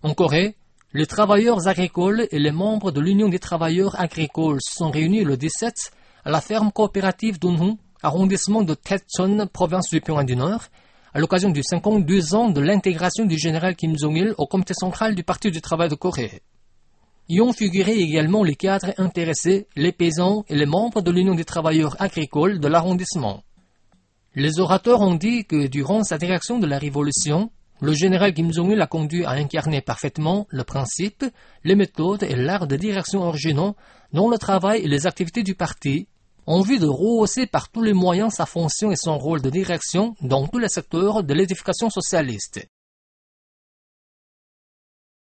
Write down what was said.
En Corée, les travailleurs agricoles et les membres de l'Union des travailleurs agricoles se sont réunis le 17 à la ferme coopérative d'Unhu, arrondissement de Taechon, province du Pyongan du Nord, à l'occasion du 52 ans de l'intégration du général Kim Jong-il au comité central du Parti du travail de Corée. Y ont figuré également les cadres intéressés, les paysans et les membres de l'Union des travailleurs agricoles de l'arrondissement. Les orateurs ont dit que durant sa direction de la révolution, le général Kim Jong-il a conduit à incarner parfaitement le principe, les méthodes et l'art de direction originaux dans le travail et les activités du parti, en vue de rehausser par tous les moyens sa fonction et son rôle de direction dans tous les secteurs de l'édification socialiste.